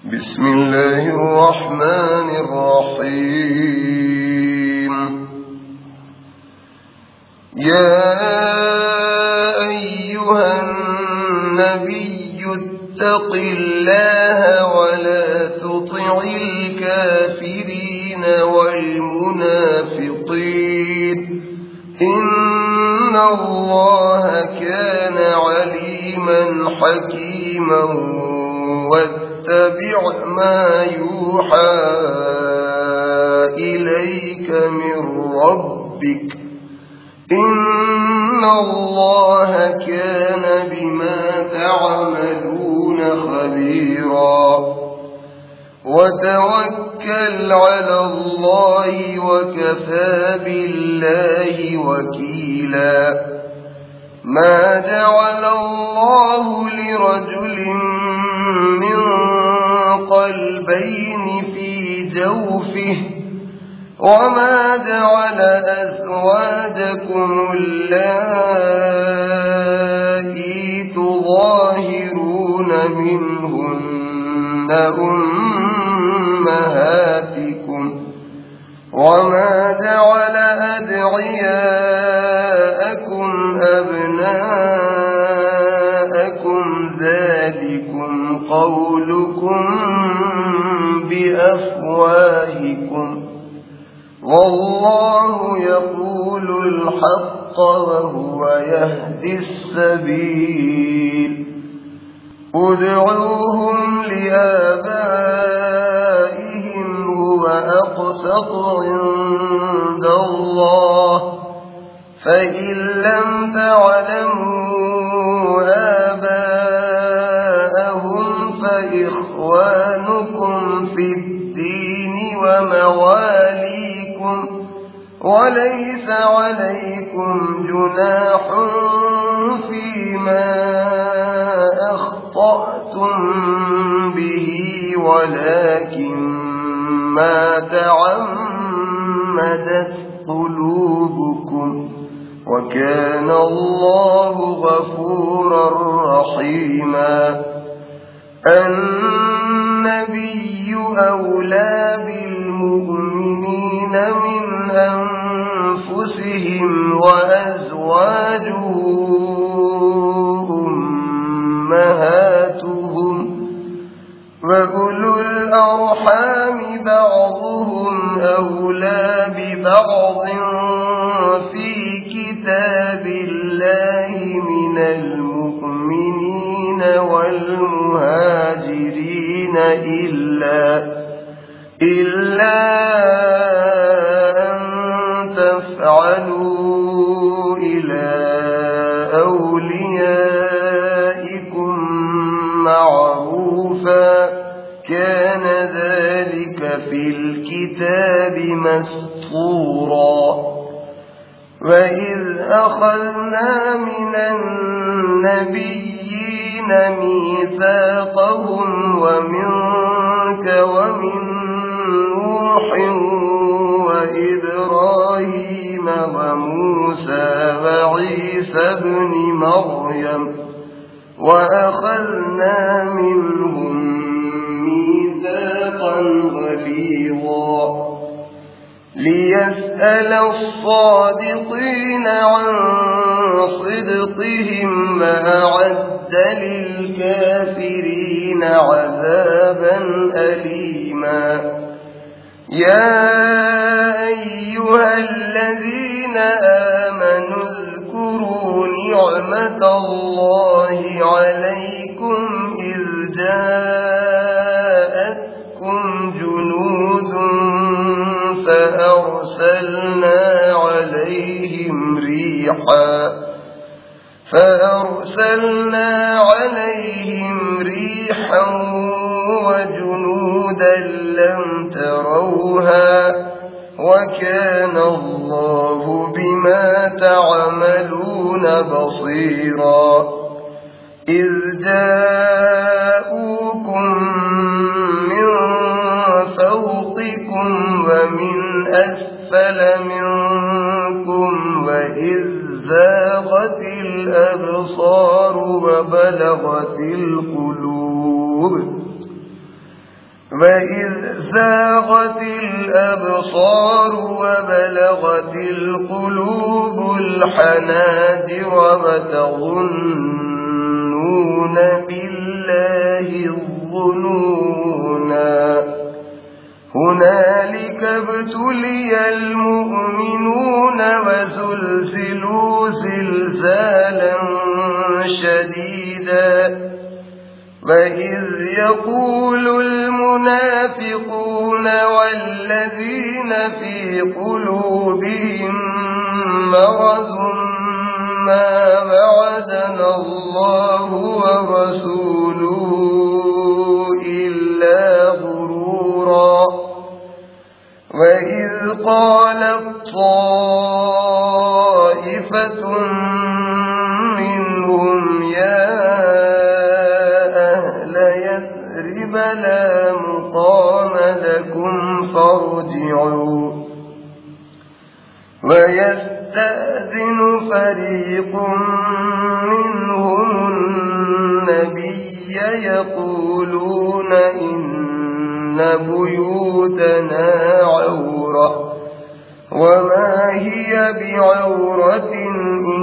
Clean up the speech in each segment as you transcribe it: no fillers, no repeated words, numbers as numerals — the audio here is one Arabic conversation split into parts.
بسم الله الرحمن الرحيم. يا أيها النبي اتق الله ولا تطع الكافرين والمنافقين إن الله كان عليما حكيما واتبع ما يوحى إليك من ربك إن الله كان بما تعملون خبيرا وتوكل على الله وكفى بالله وكيلا. ما جعل الله لرجل من قلبين في جوفه وما جعل أزواجكم اللائي تظاهرون منهن أمهاتكم وما جعل أدعياءكم أبناءكم ذلكم قولكم بأفواهكم والله يقول الحق وهو يهدي السبيل. ادعوهم لآبائهم هو أقسط عند الله فإن لم تعلموا آباءهم فإخوانكم في الدين ومواليكم وليس عليكم جناح فيما أخطأتم به ولكن ما تعمدت قلوبكم وكان الله غفورا رحيما. النبي أولى بالمؤمنين من أنفسهم وأزواجه أمهاتهم وأولو الأرحام بعضهم أولى ببعض في كتاب الله من المؤمنين والمهاجرين إلا أن تفعلوا إلى أوليائكم معروفا كان ذلك في الكتاب مسطورا. وإذ أخذنا من النبيين ميثاقهم ومنك ومن نوح وإبراهيم وموسى وعيسى ابن مريم وأخذنا منهم ميثاقا غليظا ليسأل الصادقين عن صدقهم وأعد للكافرين عذابا أليما. يا أيها الذين آمنوا اذكروا نعمة الله عليكم إذ جاءتكم جنود فأرسلنا عليهم ريحا وجنودا لم تروها وكان الله بما تعملون بصيرا. إذ جاءوكم من فوقكم ومن أسفل منكم وإذ زاغت الأبصار وبلغت القلوب وإذ زاغت الأبصار وبلغت القلوب الحناجر وتظنون بالله الظنونا هنالك ابتلي المؤمنون وزلزلوا زلزالا شديدا وإذ يقول المنافقون والذين في قلوبهم مرض ما وعدنا الله ورسوله إلا غرورا وإذ قالت طائفة منهم يا يثرب لا مقام لكم فارجعوا ويستأذن فريق منهم النبي يقولون إن بيوتنا عورة وما هي بعورة إن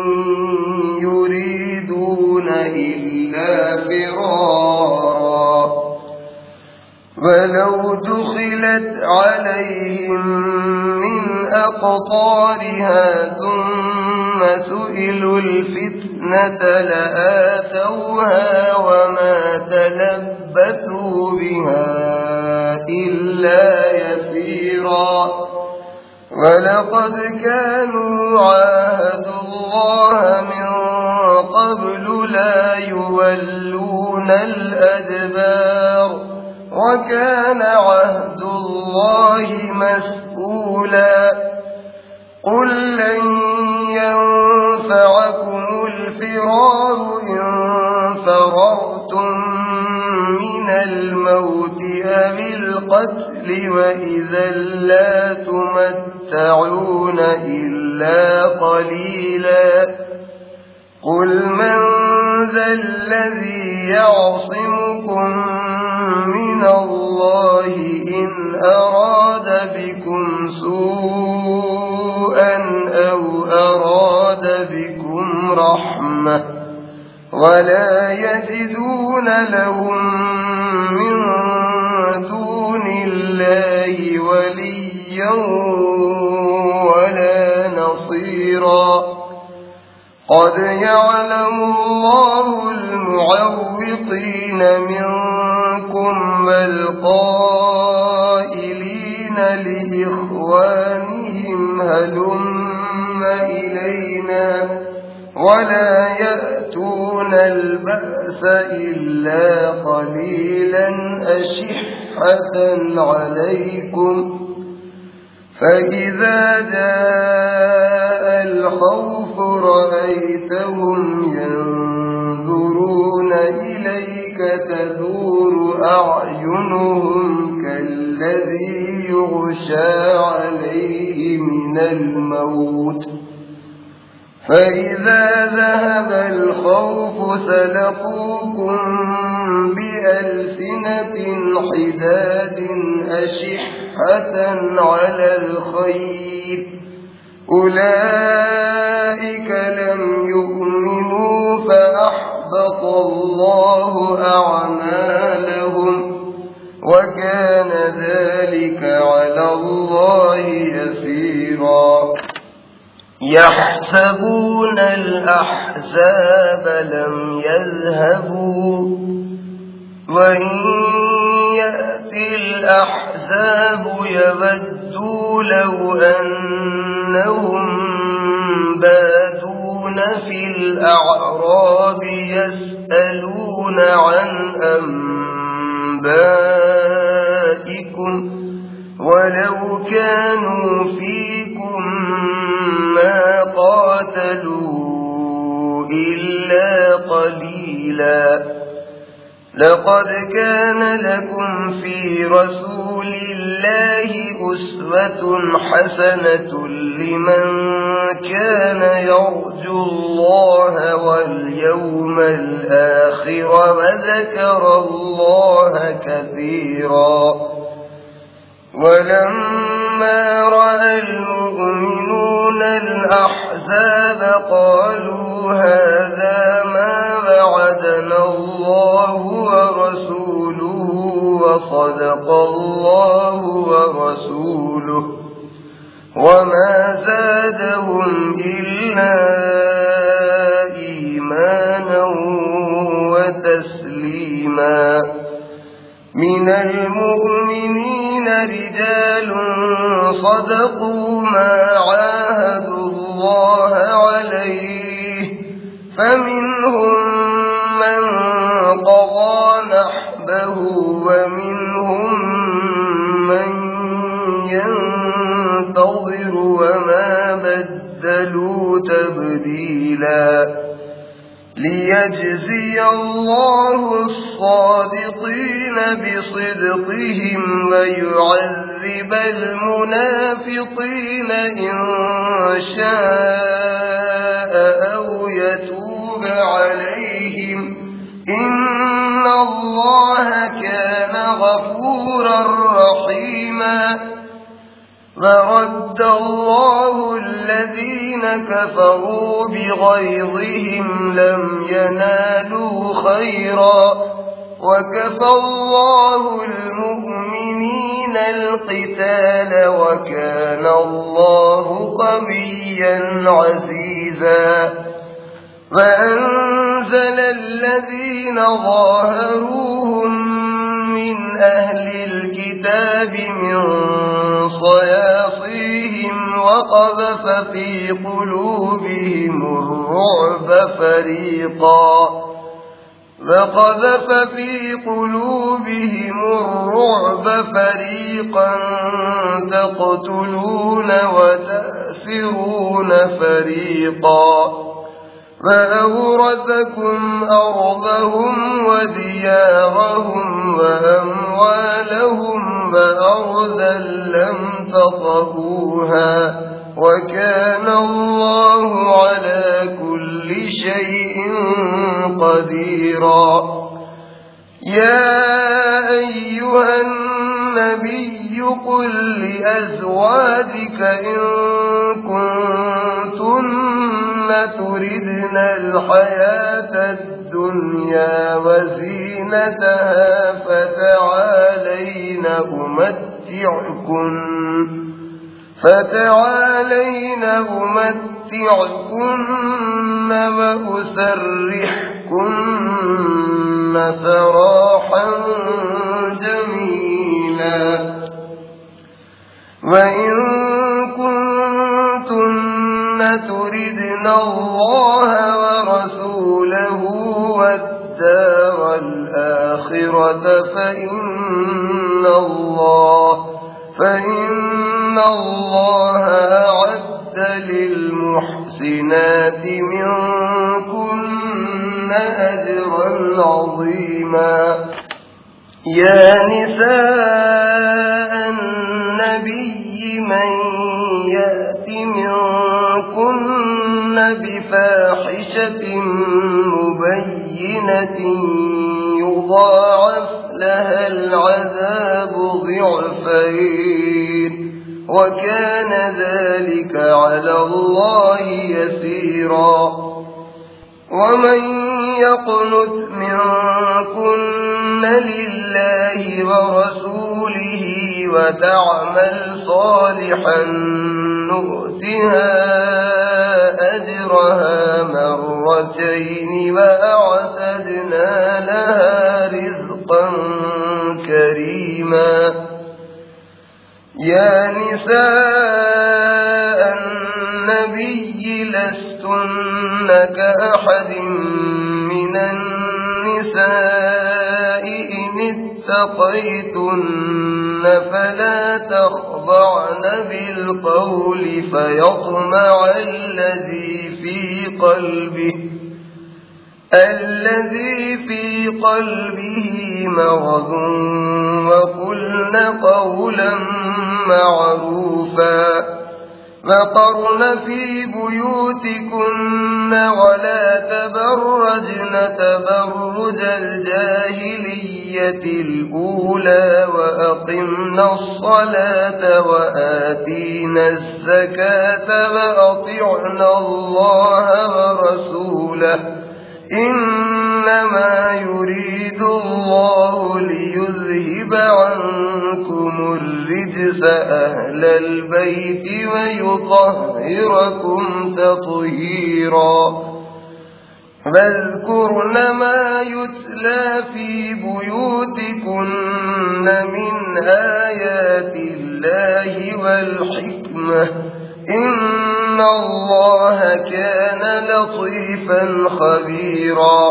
يريدون إلا فرارا ولو دخلت عليهم من أقطارها ثم سئلوا الفتنة لآتوها وما تلبثوا بها إلا يسيرا ولقد كانوا عاهدوا الله من قبل لا يولون الأدبار وكان عهد الله مسؤولا قل لن ينفعكم الفرار إن فررتم من الموت أو القتل وإذا لا تمتعون إلا قليلا قل من ذا الذي يعصمكم من الله إن أراد بكم سوءا أو أراد بكم رحمة ولا يجدون لهم من دون الله وليا ولا نصيرا قد يعلم الله المعوقين منكم والقائلين لإخوانهم هلم إلينا ولا يأتون البأس إلا قليلا أشحة عليكم فإذا جاء الخوف رأيتهم ينظرون إليك تدور أعينهم كالذي يغشى عليه من الموت فإذا ذهب الخوف سلقوكم بألسنة حداد أشحة على الخير أولئك لم يؤمنوا فأحبط الله أعمالهم وكان ذلك على الله يسيرا يحسبون الأحزاب لم يذهبوا وإن يأتي الأحزاب يودوا لو أنهم بادون في الأعراب يسألون عن أنبائكم ولو كانوا فيكم ما قاتلوا إلا قليلا لقد كان لكم في رسول رسول الله أسوة حسنة لمن كان يرجو الله واليوم الآخر وذكر الله كثيرا ولما رأى المؤمنون الأحزاب قالوا هذا ما وعدنا الله ورسوله وصدق الله ورسوله وما زادهم إلا إيمانا وتسليما من المؤمنين رجال صدقوا ما عاهدوا الله عليه فمنهم من قضى نحبه ومنهم من ينتظر وما بدلوا تبديلا ليجزي الله الصادقين بصدقهم ويعذب المنافقين إن شاء أو يتوب عليهم إن الله كان غفورا رحيما ورد الله الذين كفروا بغيظهم لم ينالوا خيرا وكفى الله المؤمنين القتال وكان الله قويا عزيزا وأنزل الذين ظاهروهم من أهل الكتاب من صياصيهم وقذف في قلوبهم الرعب فريقا تقتلون وتأسرون فريقا فأورثكم أرضهم وديارهم وأموالهم وأرضا لم تطئوها وكان الله على كل شيء قديرا يا أيها النبي قل لأزواجك إن كنتن تردن الحياة الدنيا وزينتها فتعالين أمتعكن وأسرحكن سراحا جميلا وإن كنتن تردن الله ورسوله والدار الآخرة فإن الله أعد للمحسنات منكن أجرا عظيما يا نساء النبي من يأت منكن بفاحشة مبينة يضاعف لها العذاب ضعفين وكان ذلك على الله يسيرا ومن يقنت منكن لله ورسوله وتعمل صالحا نؤتها أجرها مرتين وأعتدنا لها رزقا كريما يا نساء النبي لستن كأحد من النساء إن اتقيتن فلا تخضعن بالقول الذي في قلبه مرض وقلن قولا معروفا وقرن في بيوتكن ولا تبرجن تبرج الجاهلية الأولى وأقمنا الصلاة وآتينا الزكاة وأطعنا الله ورسوله إنما يريد الله ليذهب عنكم الرجس أهل البيت ويطهركم تطهيرا واذكرن ما يتلى في بيوتكن من آيات الله والحكمة إن الله كان لطيفا خبيرا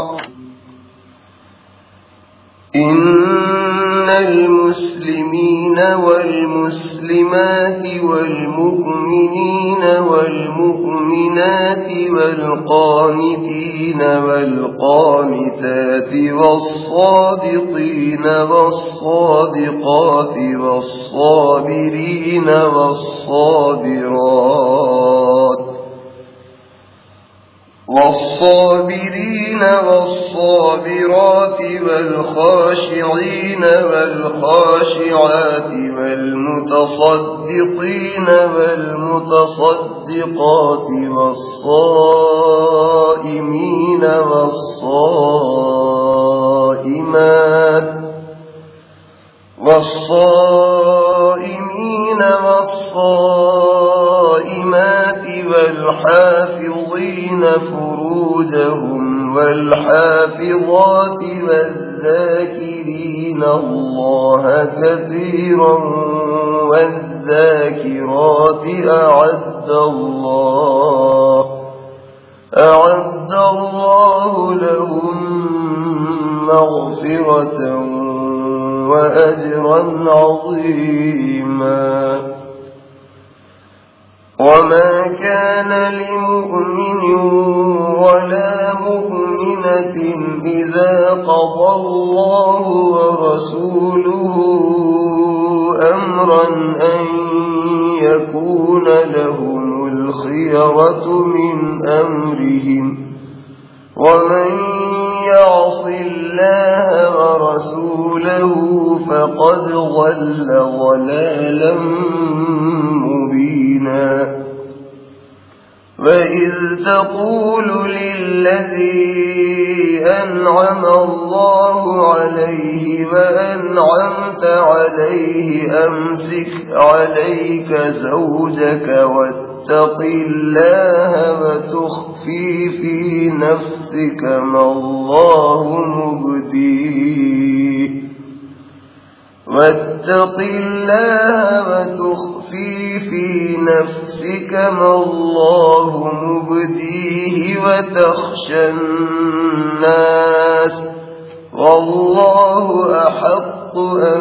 إن المسلمين والمسلمات والمؤمنين والمؤمنات والقانتين والقانتات والصادقين والصادقات والصابرين والصابرات والخاشعين والخاشعات والمتصدقين والمتصدقات والصائمين والصائمات والحافظين فروجهم والحافظات والذاكرين الله كثيرا والذاكرات أعد الله لهم مغفرة وأجرا عظيما وما كان لمؤمن ولا مؤمنة إذا قضى الله ورسوله أمرا أن يكون لهم الخيرة من أمرهم ومن يعص الله ورسوله فقد ضل ضلالا مبينا وإذ تقول للذي أنعم الله عليه وأنعمت عليه أمسك عليك زوجك واتق الله وتخفي في نفسك ما الله مبديه واتق الله وتخفي في نفسك ما الله مبديه وتخشى الناس والله أحق أن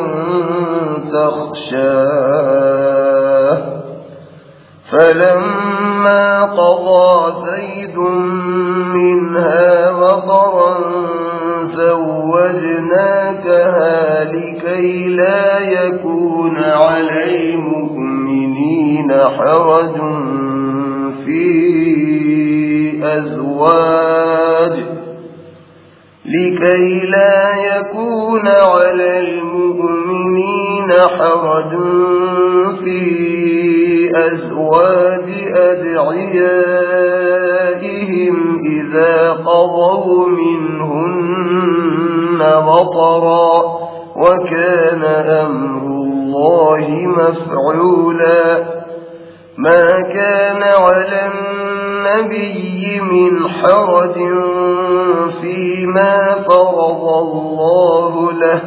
تخشاه فلما قضى زيد منها وطرا زوجناكها لكي لا يكون على المؤمنين حرج في أزواج أدعيائهم إذا قضوا منهن وطرا وكان أمر الله مفعولا ما كان على النبي من حرج فيما فرض الله له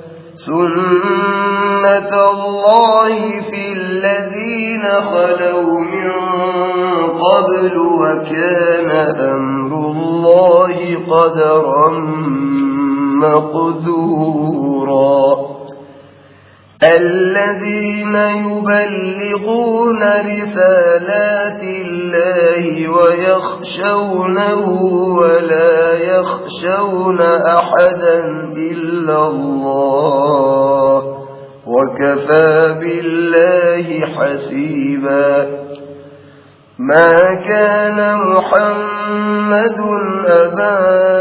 سنة الله في الذين خلوا من قبل وكان أمر الله قدرا مقدورا الذين يبلغون رسالات الله ويخشونه ولا يخشون أحدا إلا الله وكفى بالله حسيبا ما كان محمد أبا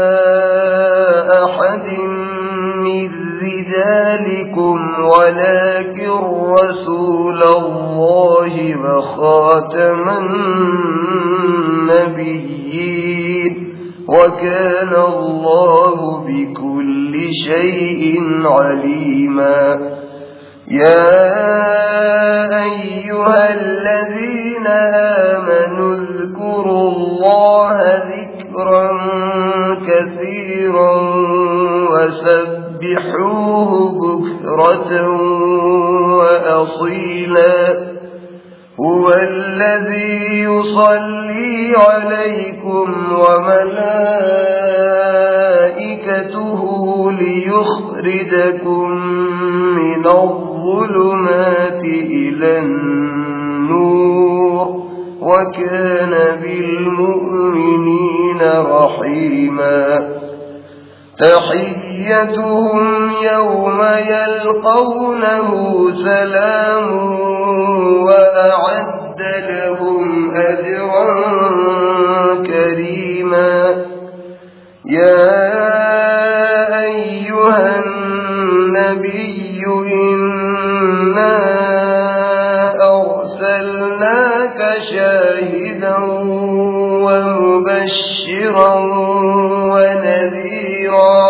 أحد من رجالكم ولكن رسول الله وخاتم النبيين وكان الله بكل شيء عليما يا أيها الذين آمنوا اذكروا الله ذكرا كثيرا وسبحوه بكرة وأصيلا هو الذي يصلي عليكم وملائكته ليخرجكم من الظلمات إلى النور وكان بالمؤمنين رحيما تحيتهم يوم يلقونه سلام وأعد لهم أجرا كريما يا أيها النبي إنا أرسلناك شاهدا ومبشرا ونذيرا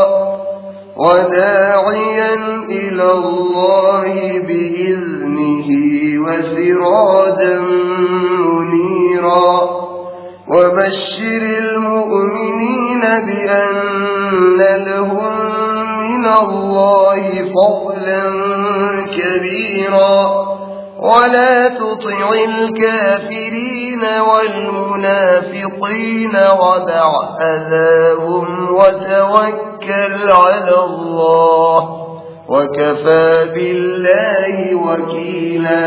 وداعيا إلى الله بإذنه وسراجا منيرا وبشر المؤمنين بأن لهم من الله فضلا كبيرا ولا تطع الكافرين والمنافقين ودع أذاهم وتوكل على الله وكفى بالله وكيلا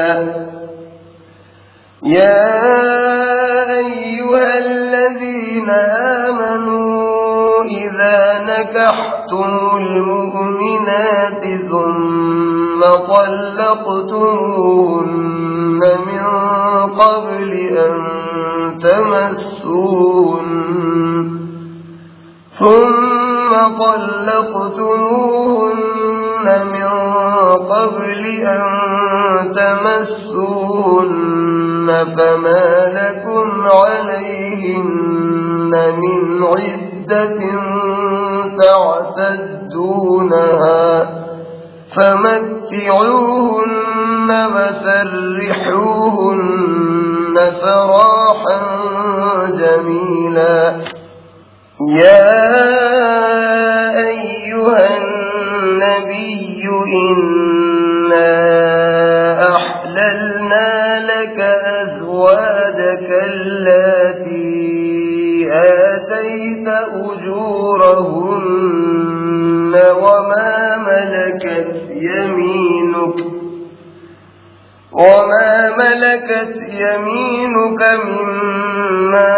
يا أيها الذين آمنوا إذا نكحتم المؤمنات ثم طلقتموهن من قبل أن تمسوهن فما لكم عليهن من عدة تعتدونها فمتعوهن وسرحوهن سراحا جميلا يا أيها النبي إنا أحللنا لك أزواجك اللاتي آتيت أجورهن وما ملكت يمينك مما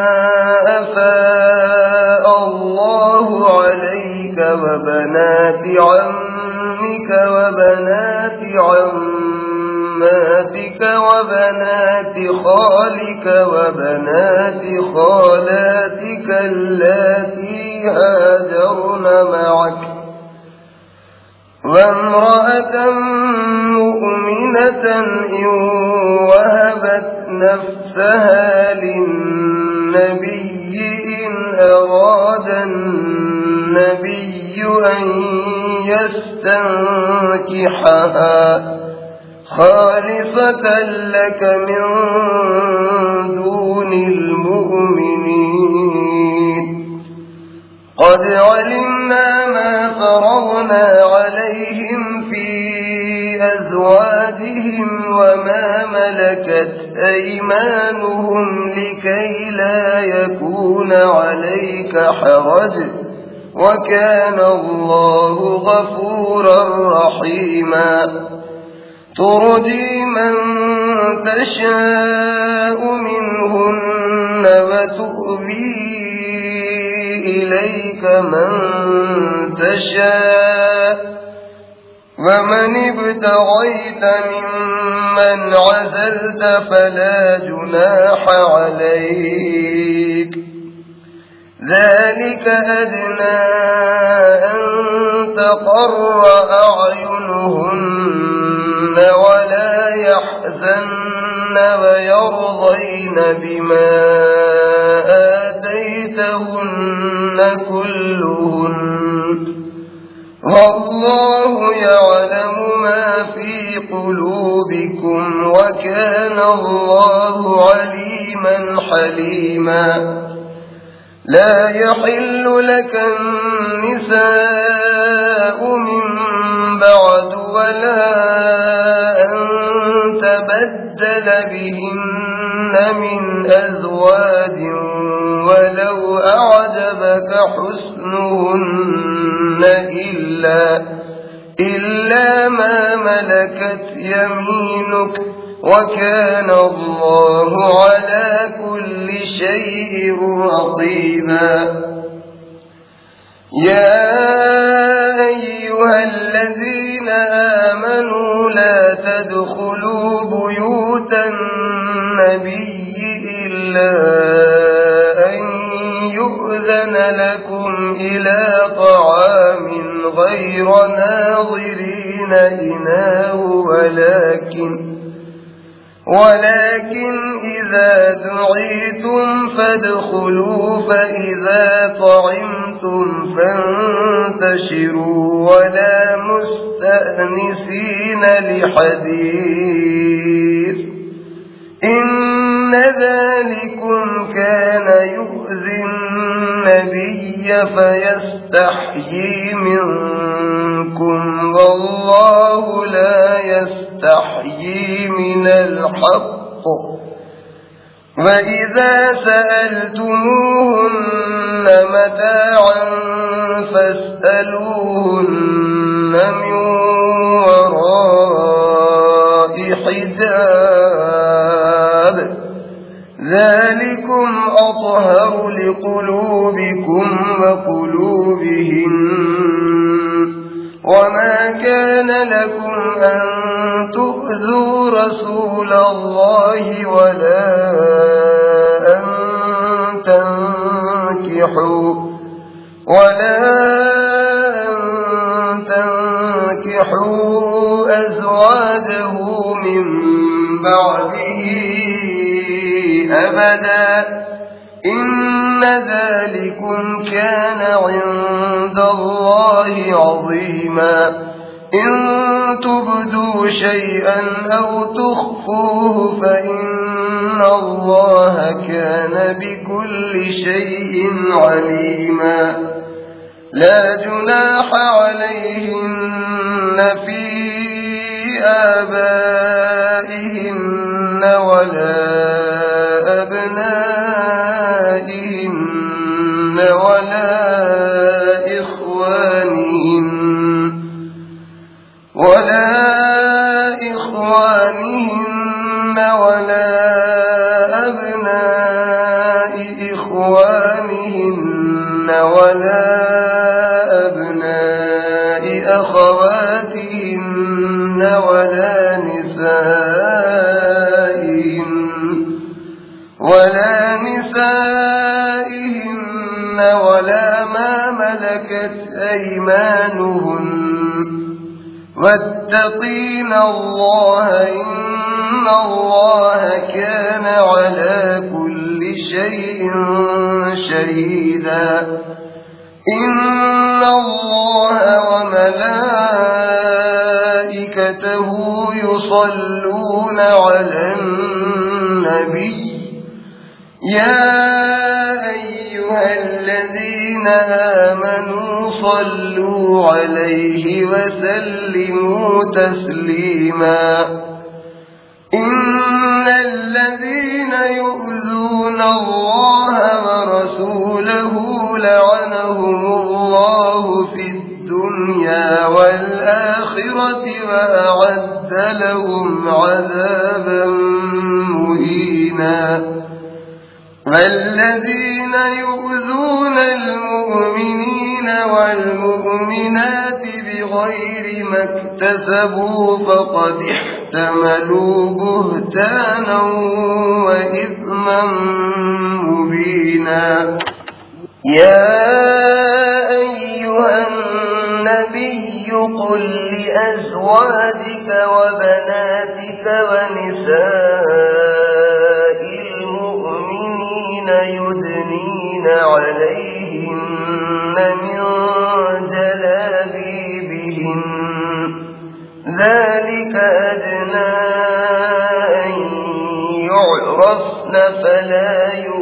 أفاء الله عليك وبنات عمك وبنات عماتك وبنات خالك وبنات خالاتك اللاتي هاجرن معك وامرأة مؤمنة إن وهبت نفسها للنبي إن أراد النبي أن يستنكحها خالصة لك من دون المؤمنين قد علمنا ما فرضنا عليهم في أزواجهم وما ملكت أيمانهم لكي لا يكون عليك حرج وكان الله غفورا رحيما ترجي من تشاء منهن وتؤوي إليك من تشاء ومن ابتغيت ممن عزلت فلا جناح عليك ذلك أدنى أن تقر أعينهن ولا يحزن ويرضين بما آتيتهن كلهن والله يعلم ما في قلوبكم وكان الله عليما حليما لا يحل لك النساء من بعد ولا أن تبدل بهن من أزواج ولو أعجبك حسنهن إلا ما ملكت يمينك وكان الله على كل شيء رقيبا يا أيها الذين آمنوا لا تدخلوا بيوت النبي إلا أن يؤذن لكم إلى طعام غير ناظرين إناه ولكن إذا دعيتم فادخلوا فإذا طعمتم فانتشروا ولا مستأنسين لحديث إن ذلكم كان يؤذي النبي فيستحيي منكم والله لا يستحيي من الحق وإذا سألتموهن متاعا فاسألوهن من وراء حجاب ذلكم أطهر لقلوبكم وقلوبهن وما كان لكم أن تؤذوا رسول الله ولا أن تنكحوا أزواجه من بعده أبدا إن ذلكم كان عند الله عظيما إن تبدوا شيئا أو تخفوه فإن الله كان بكل شيء عليما لا جناح عليهن في آبائهن ولا أبنائهن ولا إخوانهن ولا أبناء إخوانهن ولا أبناء أخواتهن ولا نسائهن ولا ما ملكت أيمانهن واتقين الله إن الله كان على كل شيء شهيدا إن الله وملائكته يصلون على النبي يا أيها الذين آمنوا صلوا عليه وسلموا تسليما إن الذين يؤذون الله ورسوله لعنهم الله في الدنيا الدنيا والآخرة وأعد لهم عذابا مهينا. والذين يؤذون المؤمنين والمؤمنات بغير ما اكتسبوا فقد احتملوا بهتانا وإثما مبينا. يا أيها النبي قل لأزواجك وبناتك ونساء المؤمنين يدنين عليهن من جلابيبهن ذلك أدنى أن يعرفن فلا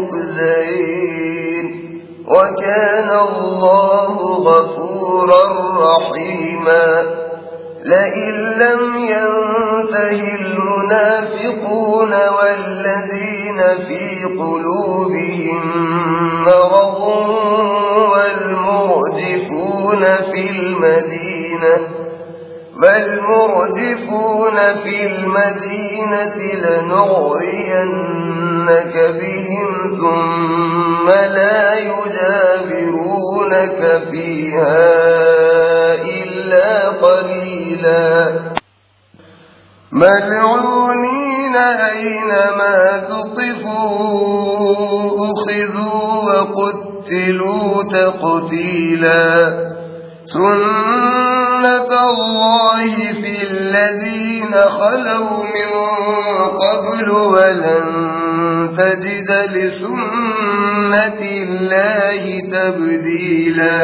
يؤذين وكان الله غفورا رحيما. لئن لم ينته المنافقون والذين في قلوبهم مرض والمرجفون في المدينة لنغرينك بهم ثم لا يجاورونك فيها إلا قليلا ملعونين أينما ثقفوا أخذوا وقتلوا تقتيلا. سنة الله في الذين خلوا من قبل ولن تجد لسنة الله تبديلا.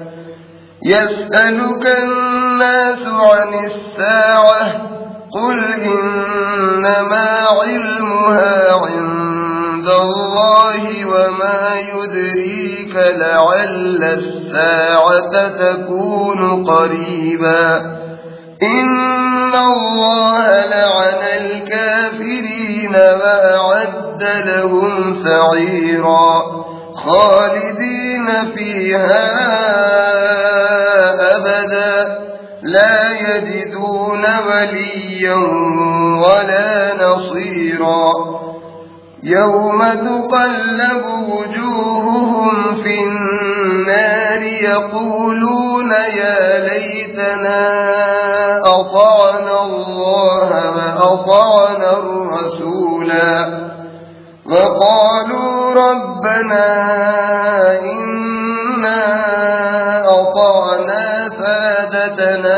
يسألك الناس عن الساعة قل إنما علمها عند الله وما يدريك لعل الساعة تكون قريبا. إن الله لعن الكافرين وأعد لهم سعيرا خالدين فيها أبدا لا يجدون وليا ولا نصيرا. يوم تقلب وجوههم في النار يقولون يا ليتنا أطعنا الله وأطعنا الرسولا وقالوا ربنا إنا أطعنا سادتنا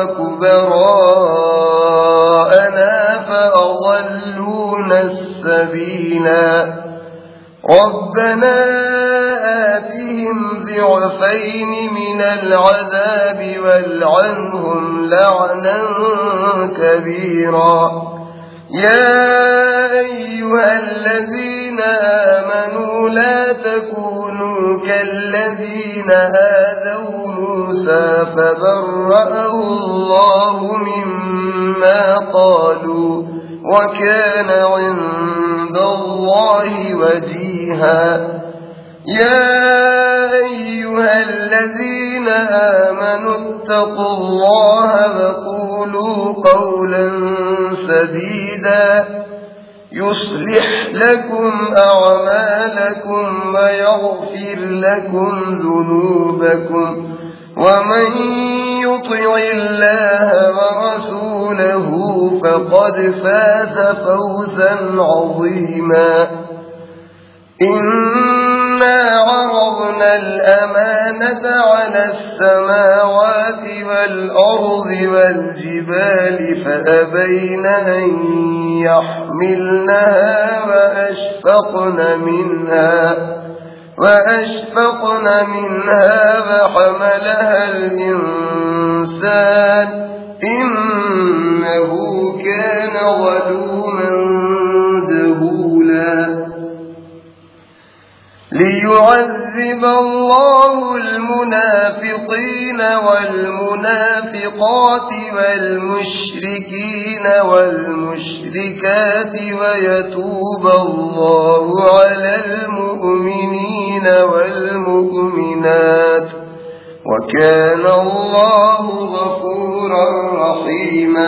وكبراءنا فأضلونا السبيلا. ربنا آتهم ضعفين من العذاب والعنهم لعنا كبيرا. يا أيها الذين آمنوا لا تكونوا كالذين آذوا موسى فبرأه الله مما قالوا وكان عند الله وجيها. يا أيها الذين آمنوا اتقوا الله وقولوا قولا سديدا يصلح لكم أعمالكم ويغفر لكم ذنوبكم ومن يطع الله ورسوله فقد فاز فوزا عظيما. إنا عرضنا الأمانة على السماوات والأرض والجبال فأبين أن يحملنها وأشفقن منها وحملها الإنسان إنه كان ظلوما جهولا. ليعذب الله المنافقين والمنافقات والمشركين والمشركات ويتوب الله على المؤمنين والمؤمنات وكان الله غفورا رحيما